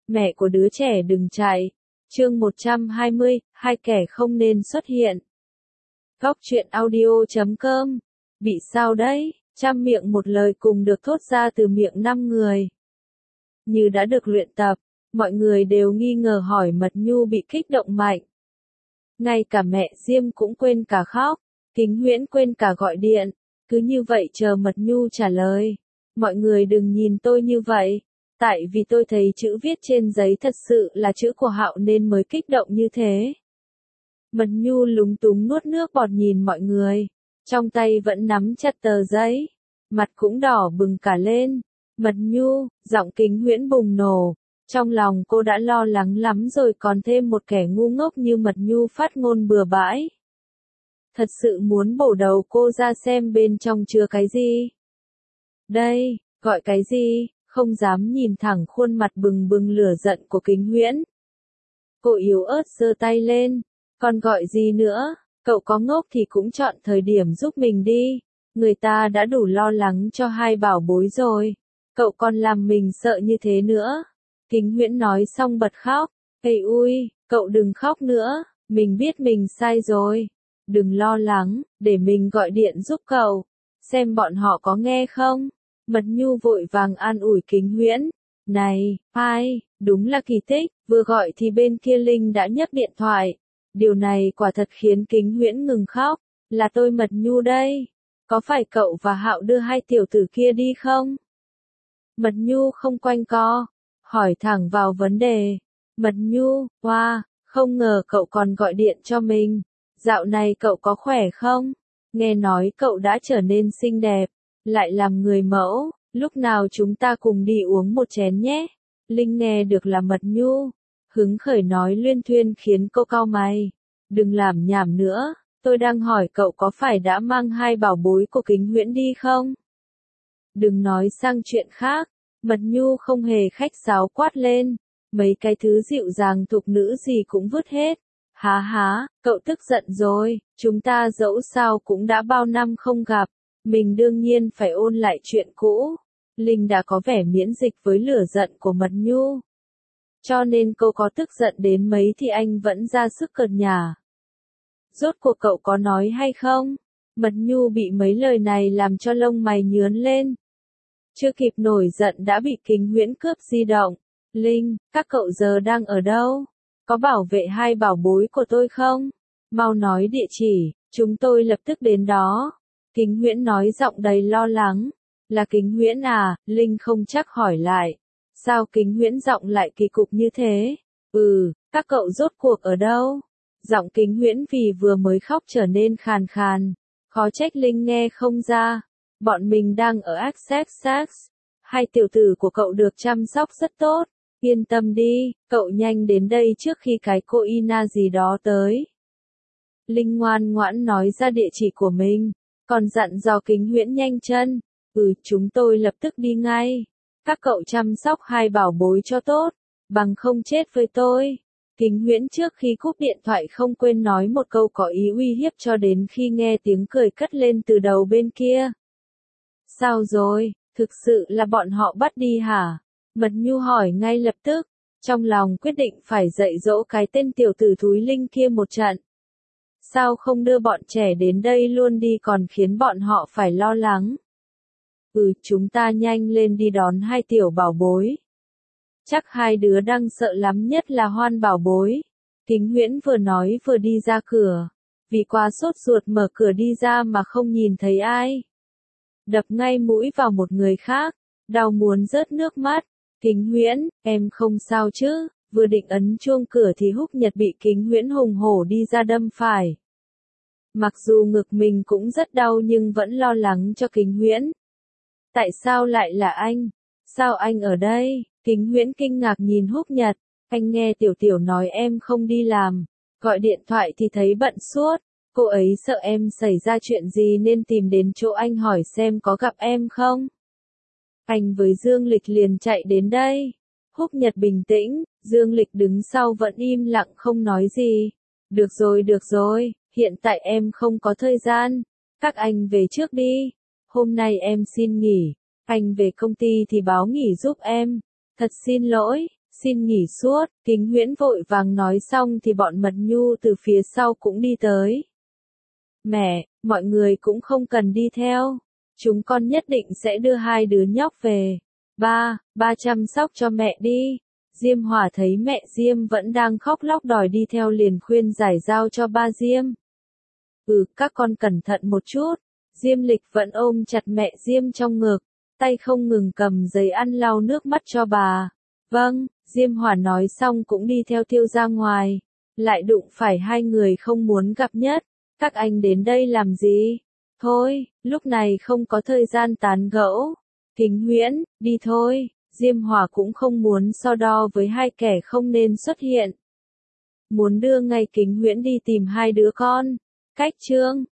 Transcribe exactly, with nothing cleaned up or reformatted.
Mẹ của đứa trẻ đừng chạy. Chương một trăm hai mươi, hai kẻ không nên xuất hiện. Góc truyện audio chấm com. Bị sao đấy? Trăm miệng một lời cùng được thốt ra từ miệng năm người. Như đã được luyện tập, mọi người đều nghi ngờ hỏi Mật Nhu bị kích động mạnh. Ngay cả mẹ Diêm cũng quên cả khóc, Kính Huyễn quên cả gọi điện, cứ như vậy chờ Mật Nhu trả lời. Mọi người đừng nhìn tôi như vậy, tại vì tôi thấy chữ viết trên giấy thật sự là chữ của Hạo nên mới kích động như thế. Mật Nhu lúng túng nuốt nước bọt nhìn mọi người, trong tay vẫn nắm chặt tờ giấy, mặt cũng đỏ bừng cả lên. Mật Nhu, giọng Kính Huyễn bùng nổ, trong lòng cô đã lo lắng lắm rồi còn thêm một kẻ ngu ngốc như Mật Nhu phát ngôn bừa bãi. Thật sự muốn bổ đầu cô ra xem bên trong chứa cái gì. Đây, gọi cái gì, không dám nhìn thẳng khuôn mặt bừng bừng lửa giận của Kính Huyễn. Cô yếu ớt giơ tay lên, còn gọi gì nữa, cậu có ngốc thì cũng chọn thời điểm giúp mình đi, người ta đã đủ lo lắng cho hai bảo bối rồi, cậu còn làm mình sợ như thế nữa. Kính Huyễn nói xong bật khóc, ây ui, cậu đừng khóc nữa, mình biết mình sai rồi, đừng lo lắng, để mình gọi điện giúp cậu, xem bọn họ có nghe không. Mật Nhu vội vàng an ủi Kính Huyễn, này, ai, đúng là kỳ tích, vừa gọi thì bên kia Linh đã nhấc điện thoại. Điều này quả thật khiến Kính Huyễn ngừng khóc, là tôi Mật Nhu đây, có phải cậu và Hạo đưa hai tiểu tử kia đi không? Mật Nhu không quanh co, hỏi thẳng vào vấn đề. Mật Nhu, wow, không ngờ cậu còn gọi điện cho mình, dạo này cậu có khỏe không? Nghe nói cậu đã trở nên xinh đẹp, lại làm người mẫu, lúc nào chúng ta cùng đi uống một chén nhé. Linh nghe được là Mật Nhu, hứng khởi nói luyên thuyên khiến cô cau mày. Đừng làm nhảm nữa, tôi đang hỏi cậu có phải đã mang hai bảo bối của Kính Huyễn đi không? Đừng nói sang chuyện khác, Mật Nhu không hề khách sáo quát lên, mấy cái thứ dịu dàng thục nữ gì cũng vứt hết. Há há, cậu tức giận rồi, chúng ta dẫu sao cũng đã bao năm không gặp, mình đương nhiên phải ôn lại chuyện cũ. Linh đã có vẻ miễn dịch với lửa giận của Mật Nhu. Cho nên cô có tức giận đến mấy thì anh vẫn ra sức cợt nhả. Rốt cuộc cậu có nói hay không? Mật Nhu bị mấy lời này làm cho lông mày nhướn lên. Chưa kịp nổi giận đã bị Kính Huyễn cướp di động. Linh, các cậu giờ đang ở đâu? Có bảo vệ hai bảo bối của tôi không? Mau nói địa chỉ, chúng tôi lập tức đến đó. Kính Huyễn nói giọng đầy lo lắng. Là Kính Huyễn à? Linh không chắc hỏi lại. Sao Kính Huyễn giọng lại kỳ cục như thế? Ừ, các cậu rốt cuộc ở đâu? Giọng Kính Huyễn vì vừa mới khóc trở nên khàn khàn. Khó trách Linh nghe không ra. Bọn mình đang ở Access. Hai tiểu tử của cậu được chăm sóc rất tốt. Yên tâm đi, cậu nhanh đến đây trước khi cái cô Ina gì đó tới. Linh ngoan ngoãn nói ra địa chỉ của mình, còn dặn dò Kính Huyễn nhanh chân. Ừ, chúng tôi lập tức đi ngay. Các cậu chăm sóc hai bảo bối cho tốt, bằng không chết với tôi. Kính Huyễn trước khi cúp điện thoại không quên nói một câu có ý uy hiếp cho đến khi nghe tiếng cười cất lên từ đầu bên kia. Sao rồi, thực sự là bọn họ bắt đi hả? Mật Nhu hỏi ngay lập tức, trong lòng quyết định phải dạy dỗ cái tên tiểu tử thúi Linh kia một trận. Sao không đưa bọn trẻ đến đây luôn đi còn khiến bọn họ phải lo lắng? Ừ, chúng ta nhanh lên đi đón hai tiểu bảo bối. Chắc hai đứa đang sợ lắm, nhất là Hoan bảo bối. Kính Huyễn vừa nói vừa đi ra cửa, vì quá sốt ruột mở cửa đi ra mà không nhìn thấy ai. Đập ngay mũi vào một người khác, đau muốn rớt nước mắt. Kính Huyễn, em không sao chứ? Vừa định ấn chuông cửa thì Húc Nhật bị Kính Huyễn hùng hổ đi ra đâm phải. Mặc dù ngực mình cũng rất đau nhưng vẫn lo lắng cho Kính Huyễn. Tại sao lại là anh? Sao anh ở đây? Kính Huyễn kinh ngạc nhìn Húc Nhật, anh nghe Tiểu Tiểu nói em không đi làm, gọi điện thoại thì thấy bận suốt, cô ấy sợ em xảy ra chuyện gì nên tìm đến chỗ anh hỏi xem có gặp em không? Anh với Dương Lịch liền chạy đến đây. Húc Nhật bình tĩnh, Dương Lịch đứng sau vẫn im lặng không nói gì. Được rồi được rồi, hiện tại em không có thời gian, các anh về trước đi, hôm nay em xin nghỉ, anh về công ty thì báo nghỉ giúp em. Thật xin lỗi, Xin nghỉ suốt, Kính Huyễn vội vàng nói xong thì bọn Mật Nhu từ phía sau cũng đi tới. Mẹ, mọi người cũng không cần đi theo. Chúng con nhất định sẽ đưa hai đứa nhóc về. Ba, ba chăm sóc cho mẹ đi. Diêm Hòa thấy mẹ Diêm vẫn đang khóc lóc đòi đi theo liền khuyên giải giao cho ba Diêm. Ừ, các con cẩn thận một chút. Diêm Lịch vẫn ôm chặt mẹ Diêm trong ngực, tay không ngừng cầm giấy ăn lau nước mắt cho bà. Vâng, Diêm Hòa nói xong cũng đi theo Tiêu ra ngoài. Lại đụng phải hai người không muốn gặp nhất. Các anh đến đây làm gì? Thôi, lúc này không có thời gian tán gẫu. Kính Huyễn, đi thôi. Diêm Hòa cũng không muốn so đo với hai kẻ không nên xuất hiện. Muốn đưa ngay Kính Huyễn đi tìm hai đứa con. Cách chương